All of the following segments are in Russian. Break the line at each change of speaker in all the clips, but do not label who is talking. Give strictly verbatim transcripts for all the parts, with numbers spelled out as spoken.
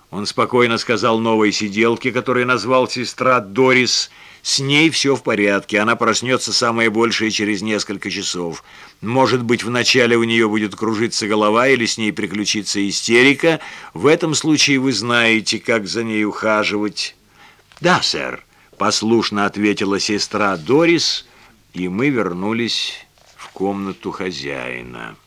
Он спокойно сказал новой сиделке, которую назвал сестра Дорис: «С ней все в порядке, она проснется самое большее через несколько часов. Может быть, вначале у нее будет кружиться голова или с ней приключится истерика. В этом случае вы знаете, как за ней ухаживать». «Да, сэр», — послушно ответила сестра Дорис, и мы вернулись в комнату хозяина.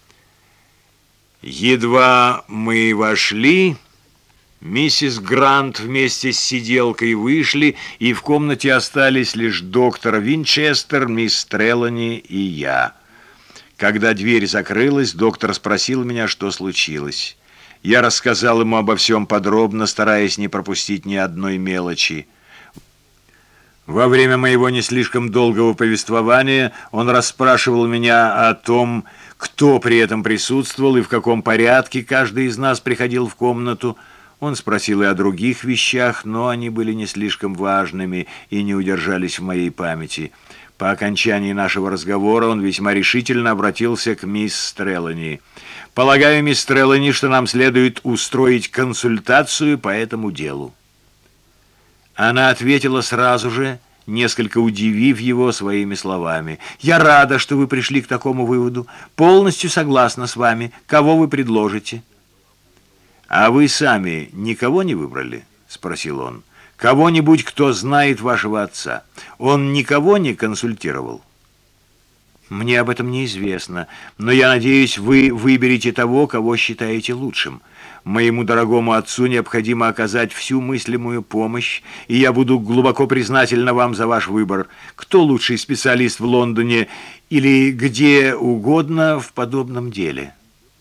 Едва мы вошли, миссис Грант вместе с сиделкой вышли, и в комнате остались лишь доктор Винчестер, мисс Трелани и я. Когда дверь закрылась, доктор спросил меня, что случилось. Я рассказал ему обо всем подробно, стараясь не пропустить ни одной мелочи. Во время моего не слишком долгого повествования он расспрашивал меня о том, кто при этом присутствовал и в каком порядке каждый из нас приходил в комнату. Он спросил и о других вещах, но они были не слишком важными и не удержались в моей памяти. По окончании нашего разговора он весьма решительно обратился к мисс Трелани. «Полагаю, мисс Трелани, что нам следует устроить консультацию по этому делу». Она ответила сразу же, несколько удивив его своими словами. «Я рада, что вы пришли к такому выводу. Полностью согласна с вами. Кого вы предложите?» «А вы сами никого не выбрали?» — спросил он. «Кого-нибудь, кто знает вашего отца? Он никого не консультировал?» «Мне об этом неизвестно, но я надеюсь, вы выберете того, кого считаете лучшим. Моему дорогому отцу необходимо оказать всю мыслимую помощь, и я буду глубоко признательна вам за ваш выбор. Кто лучший специалист в Лондоне или где угодно в подобном деле?»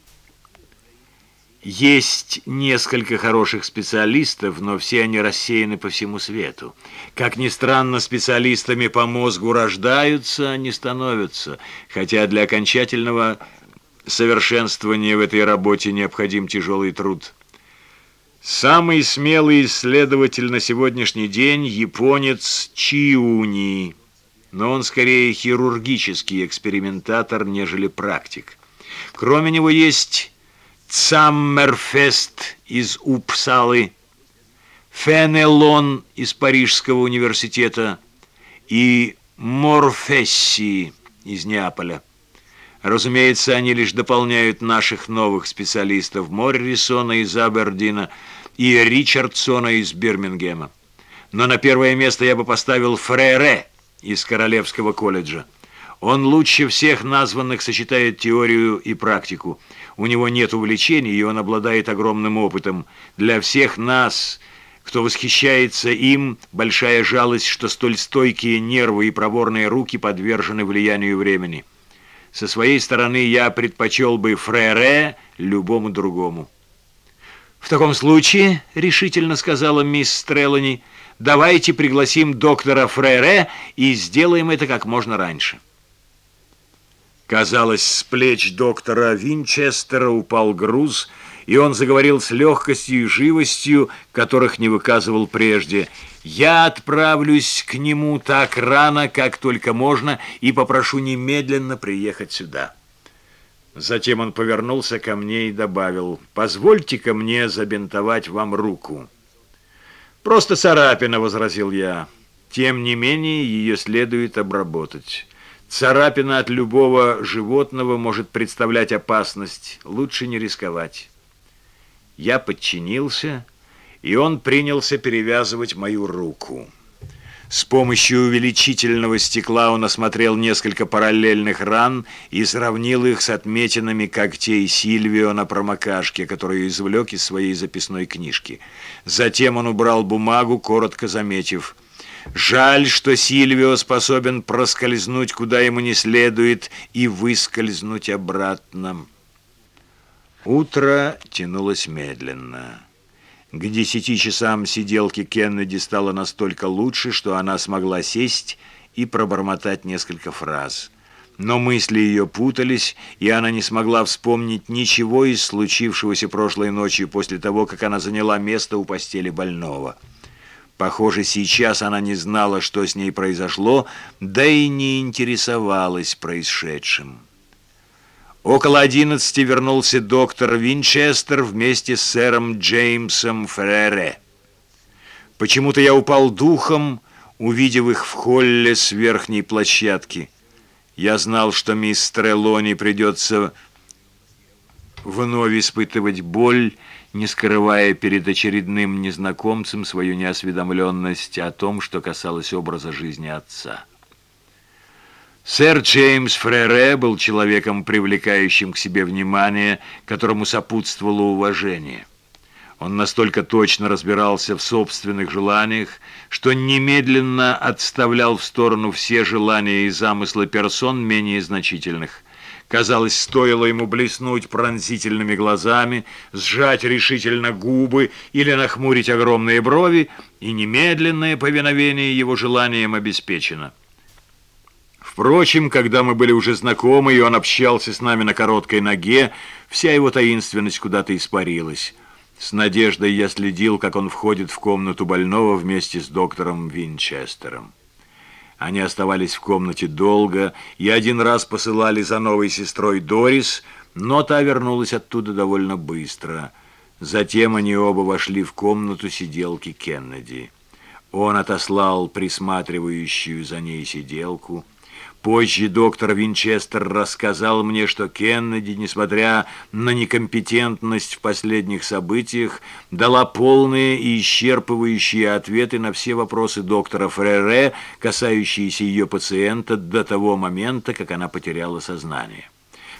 Есть несколько хороших специалистов, но все они рассеяны по всему свету. Как ни странно, специалистами по мозгу рождаются, а не становятся, хотя для окончательного совершенствования в этой работе необходим тяжелый труд. Самый смелый исследователь на сегодняшний день — японец Чиуни, но он скорее хирургический экспериментатор, нежели практик. Кроме него есть Цаммерфест из Упсалы, Фенелон из Парижского университета и Морфесси из Неаполя. Разумеется, они лишь дополняют наших новых специалистов Моррисона из Абердина и Ричардсона из Бирмингема. Но на первое место я бы поставил Фрере из Королевского колледжа. Он лучше всех названных сочетает теорию и практику. У него нет увлечений, и он обладает огромным опытом. Для всех нас, кто восхищается им, большая жалость, что столь стойкие нервы и проворные руки подвержены влиянию времени. Со своей стороны я предпочел бы Фрере любому другому. «В таком случае, — решительно сказала мисс Трелани, — давайте пригласим доктора Фрере и сделаем это как можно раньше». Казалось, с плеч доктора Винчестера упал груз, и он заговорил с легкостью и живостью, которых не выказывал прежде. «Я отправлюсь к нему так рано, как только можно, и попрошу немедленно приехать сюда». Затем он повернулся ко мне и добавил: «Позвольте-ка мне забинтовать вам руку». «Просто царапина», — возразил я. «Тем не менее, ее следует обработать». Царапина от любого животного может представлять опасность. Лучше не рисковать. Я подчинился, и он принялся перевязывать мою руку. С помощью увеличительного стекла он осмотрел несколько параллельных ран и сравнил их с отметинами когтей Сильвио на промокашке, которую извлек из своей записной книжки. Затем он убрал бумагу, коротко заметив: «Жаль, что Сильвио способен проскользнуть куда ему не следует и выскользнуть обратно». Утро тянулось медленно. К десяти часам сиделке Кеннеди стало настолько лучше, что она смогла сесть и пробормотать несколько фраз. Но мысли ее путались, и она не смогла вспомнить ничего из случившегося прошлой ночью после того, как она заняла место у постели больного. Похоже, сейчас она не знала, что с ней произошло, да и не интересовалась происшедшим. Около одиннадцати вернулся доктор Винчестер вместе с сэром Джеймсом Фрере. Почему-то я упал духом, увидев их в холле с верхней площадки. Я знал, что мисс Трелони придется вновь испытывать боль, не скрывая перед очередным незнакомцем свою неосведомленность о том, что касалось образа жизни отца. Сэр Джеймс Фрере был человеком, привлекающим к себе внимание, которому сопутствовало уважение. Он настолько точно разбирался в собственных желаниях, что немедленно отставлял в сторону все желания и замыслы персон менее значительных. Казалось, стоило ему блеснуть пронзительными глазами, сжать решительно губы или нахмурить огромные брови, и немедленное повиновение его желаниям обеспечено. Впрочем, когда мы были уже знакомы, и он общался с нами на короткой ноге, вся его таинственность куда-то испарилась. С надеждой я следил, как он входит в комнату больного вместе с доктором Винчестером. Они оставались в комнате долго, и один раз посылали за новой сестрой Дорис, но та вернулась оттуда довольно быстро. Затем они оба вошли в комнату сиделки Кеннеди. Он отослал присматривающую за ней сиделку. Позже доктор Винчестер рассказал мне, что Кеннеди, несмотря на некомпетентность в последних событиях, дала полные и исчерпывающие ответы на все вопросы доктора Фрере, касающиеся ее пациента до того момента, как она потеряла сознание.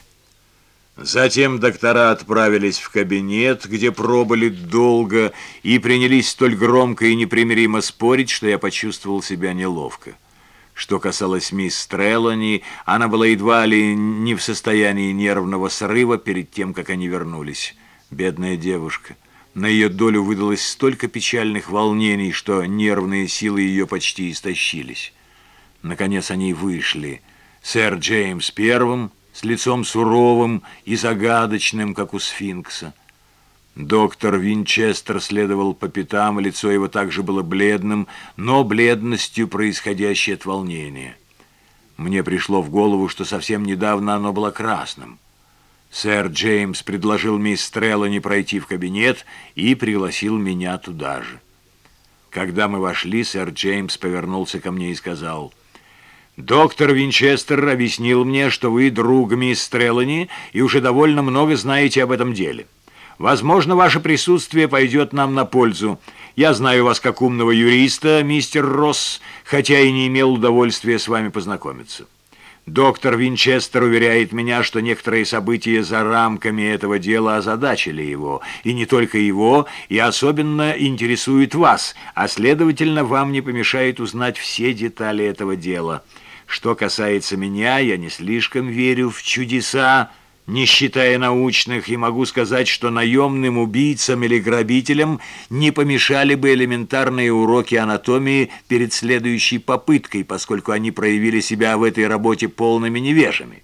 Затем доктора отправились в кабинет, где пробыли долго, и принялись столь громко и непримиримо спорить, что я почувствовал себя неловко. Что касалось мисс Трелони, она была едва ли не в состоянии нервного срыва перед тем, как они вернулись. Бедная девушка. На ее долю выдалось столько печальных волнений, что нервные силы ее почти истощились. Наконец они вышли. Сэр Джеймс первым, с лицом суровым и загадочным, как у сфинкса. Доктор Винчестер следовал по пятам, лицо его также было бледным, но бледностью, происходящей от волнения. Мне пришло в голову, что совсем недавно оно было красным. Сэр Джеймс предложил мисс Трелони пройти в кабинет и пригласил меня туда же. Когда мы вошли, сэр Джеймс повернулся ко мне и сказал: «Доктор Винчестер объяснил мне, что вы друг мисс Трелони и уже довольно много знаете об этом деле. Возможно, ваше присутствие пойдет нам на пользу. Я знаю вас как умного юриста, мистер Росс, хотя и не имел удовольствия с вами познакомиться. Доктор Винчестер уверяет меня, что некоторые события за рамками этого дела озадачили его, и не только его, и особенно интересуют вас, а, следовательно, вам не помешает узнать все детали этого дела. Что касается меня, я не слишком верю в чудеса, не считая научных, и могу сказать, что наемным убийцам или грабителям не помешали бы элементарные уроки анатомии перед следующей попыткой, поскольку они проявили себя в этой работе полными невежами.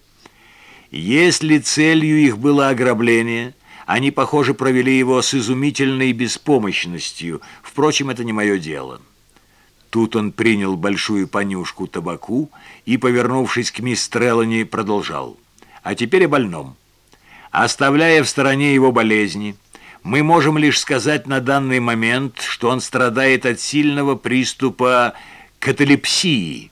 Если целью их было ограбление, они, похоже, провели его с изумительной беспомощностью. Впрочем, это не мое дело». Тут он принял большую понюшку табаку и, повернувшись к мисс Трелони, продолжал: «А теперь о больном. Оставляя в стороне его болезни, мы можем лишь сказать на данный момент, что он страдает от сильного приступа каталепсии.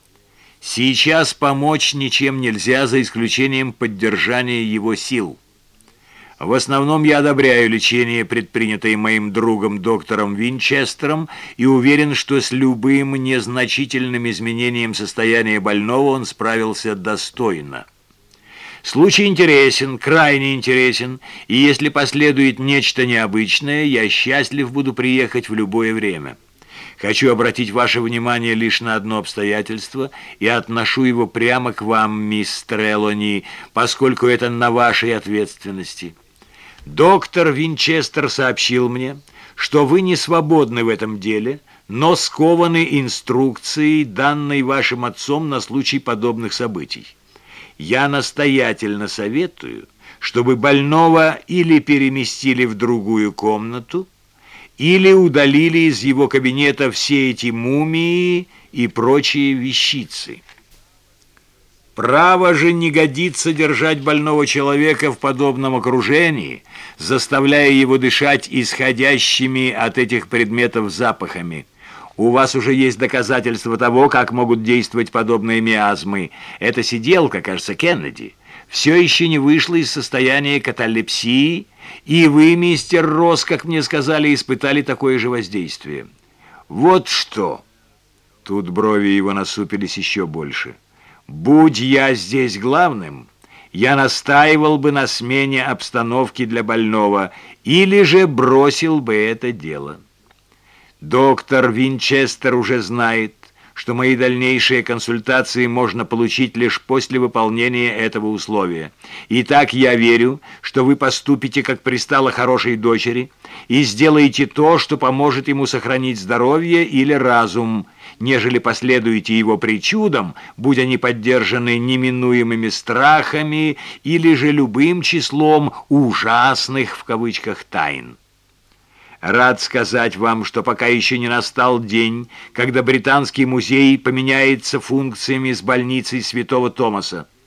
Сейчас помочь ничем нельзя, за исключением поддержания его сил. В основном я одобряю лечение, предпринятое моим другом доктором Винчестером, и уверен, что с любым незначительным изменением состояния больного он справился достойно. Случай интересен, крайне интересен, и если последует нечто необычное, я счастлив буду приехать в любое время. Хочу обратить ваше внимание лишь на одно обстоятельство и отношу его прямо к вам, мисс Трелони, поскольку это на вашей ответственности. Доктор Винчестер сообщил мне, что вы не свободны в этом деле, но скованы инструкцией, данной вашим отцом на случай подобных событий. Я настоятельно советую, чтобы больного или переместили в другую комнату, или удалили из его кабинета все эти мумии и прочие вещицы». Право же не годится держать больного человека в подобном окружении, заставляя его дышать исходящими от этих предметов запахами. У вас уже есть доказательства того, как могут действовать подобные миазмы. Эта сиделка, кажется, Кеннеди, все еще не вышла из состояния каталепсии, и вы, мистер Росс, как мне сказали, испытали такое же воздействие. Вот что. Тут брови его насупились еще больше. Будь я здесь главным, я настаивал бы на смене обстановки для больного или же бросил бы это дело. Доктор Винчестер уже знает, что мои дальнейшие консультации можно получить лишь после выполнения этого условия. Итак, я верю, что вы поступите, как пристало хорошей дочери, и сделаете то, что поможет ему сохранить здоровье или разум, нежели последуете его причудам, будь они поддержаны неминуемыми страхами или же любым числом «ужасных» в кавычках тайн. Рад сказать вам, что пока еще не настал день, когда Британский музей поменяется функциями с больницей Святого Томаса.